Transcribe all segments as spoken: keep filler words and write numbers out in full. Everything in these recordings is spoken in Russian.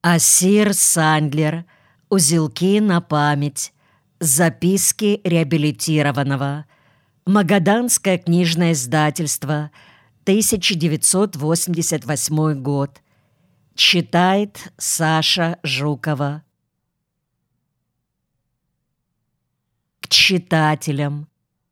Ассир Сандлер. Узелки на память. Записки реабилитированного. Магаданское книжное издательство. тысяча девятьсот восемьдесят восьмой год. Читает Саша Жукова. К читателям.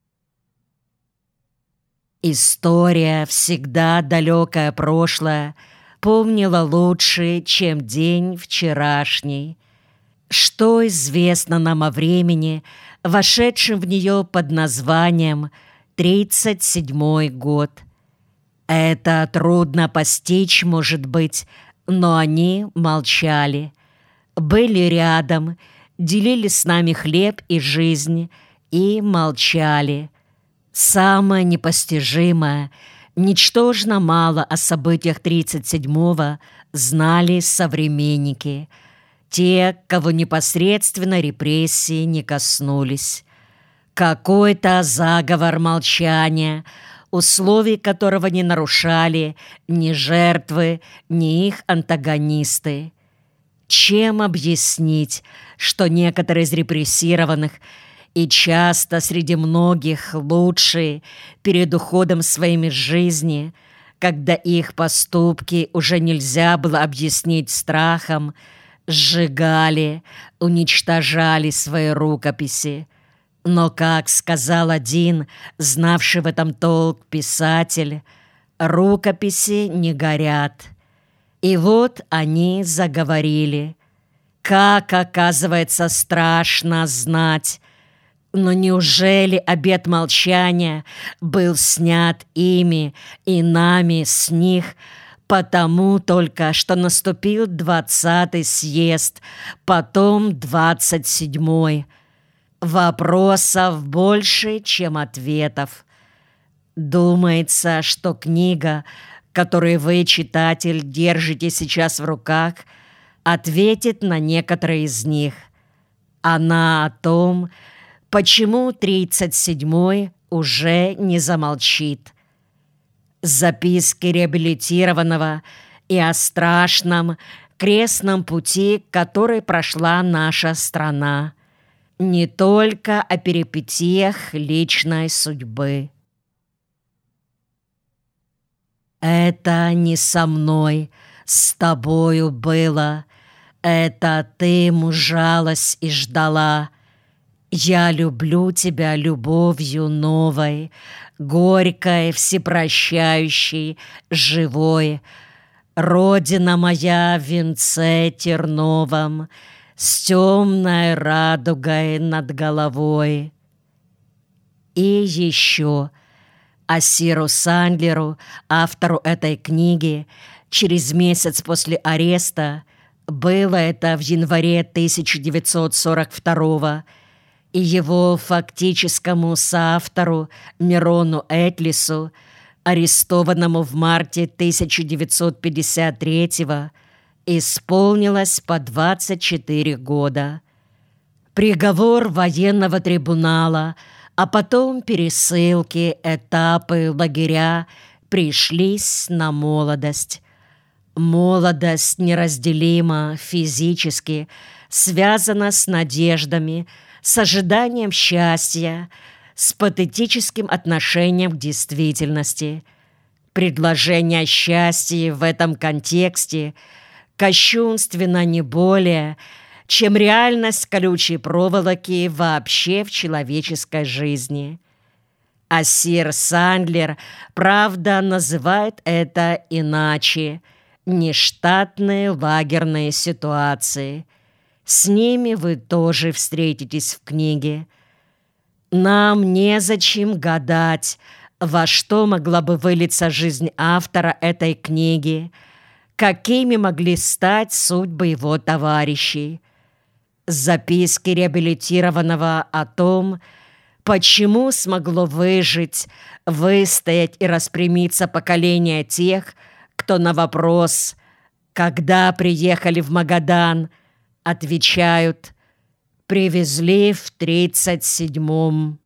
История, всегда далекое прошлое, помнила лучше, чем день вчерашний. Что известно нам о времени, вошедшем в нее под названием тридцать седьмой год? Это трудно постичь, может быть, но они молчали. Были рядом, делили с нами хлеб и жизнь и молчали. Самое непостижимое, ничтожно мало о событиях тридцать седьмого знали современники, те, кого непосредственно репрессии не коснулись. Какой-то заговор молчания, условий которого не нарушали ни жертвы, ни их антагонисты. Чем объяснить, что некоторые из репрессированных и часто среди многих лучшие перед уходом своими жизни, когда их поступки уже нельзя было объяснить страхом, сжигали, уничтожали свои рукописи? Но, как сказал один, знавший в этом толк писатель, рукописи не горят. И вот они заговорили. Как, оказывается, страшно знать. Но неужели обет молчания был снят ими и нами с них, потому только, что наступил двадцатый съезд, потом двадцать седьмой? Вопросов больше, чем ответов. Думается, что книга, которую вы, читатель, держите сейчас в руках, ответит на некоторые из них. Она о том, почему тридцать седьмой уже не замолчит. Записки реабилитированного и о страшном крестном пути, который прошла наша страна. Не только о перипетиях личной судьбы. Это не со мной, с тобою было. Это ты мужалась и ждала. Я люблю тебя любовью новой, горькой, всепрощающей, живой. Родина моя в венце терновом, с темной радугой над головой. И еще Ассиру Сандлеру, автору этой книги, через месяц после ареста, было это в январе тысяча девятьсот сорок второго, и его фактическому соавтору Мирону Этлису, арестованному в марте тысяча девятьсот пятьдесят третьего, исполнилось по двадцать четыре года. Приговор военного трибунала, а потом пересылки, этапы, лагеря пришлись на молодость. Молодость неразделима физически, связана с надеждами, с ожиданием счастья, с патетическим отношением к действительности. Предложение о счастье в этом контексте кощунственно не более, чем реальность колючей проволоки вообще в человеческой жизни. Ассир Сандлер, правда, называет это иначе – нештатные лагерные ситуации. С ними вы тоже встретитесь в книге. Нам незачем гадать, во что могла бы вылиться жизнь автора этой книги, какими могли стать судьбы его товарищей. Записки реабилитированного о том, почему смогло выжить, выстоять и распрямиться поколение тех, кто на вопрос «Когда приехали в Магадан?» отвечают «Привезли в тридцать седьмом».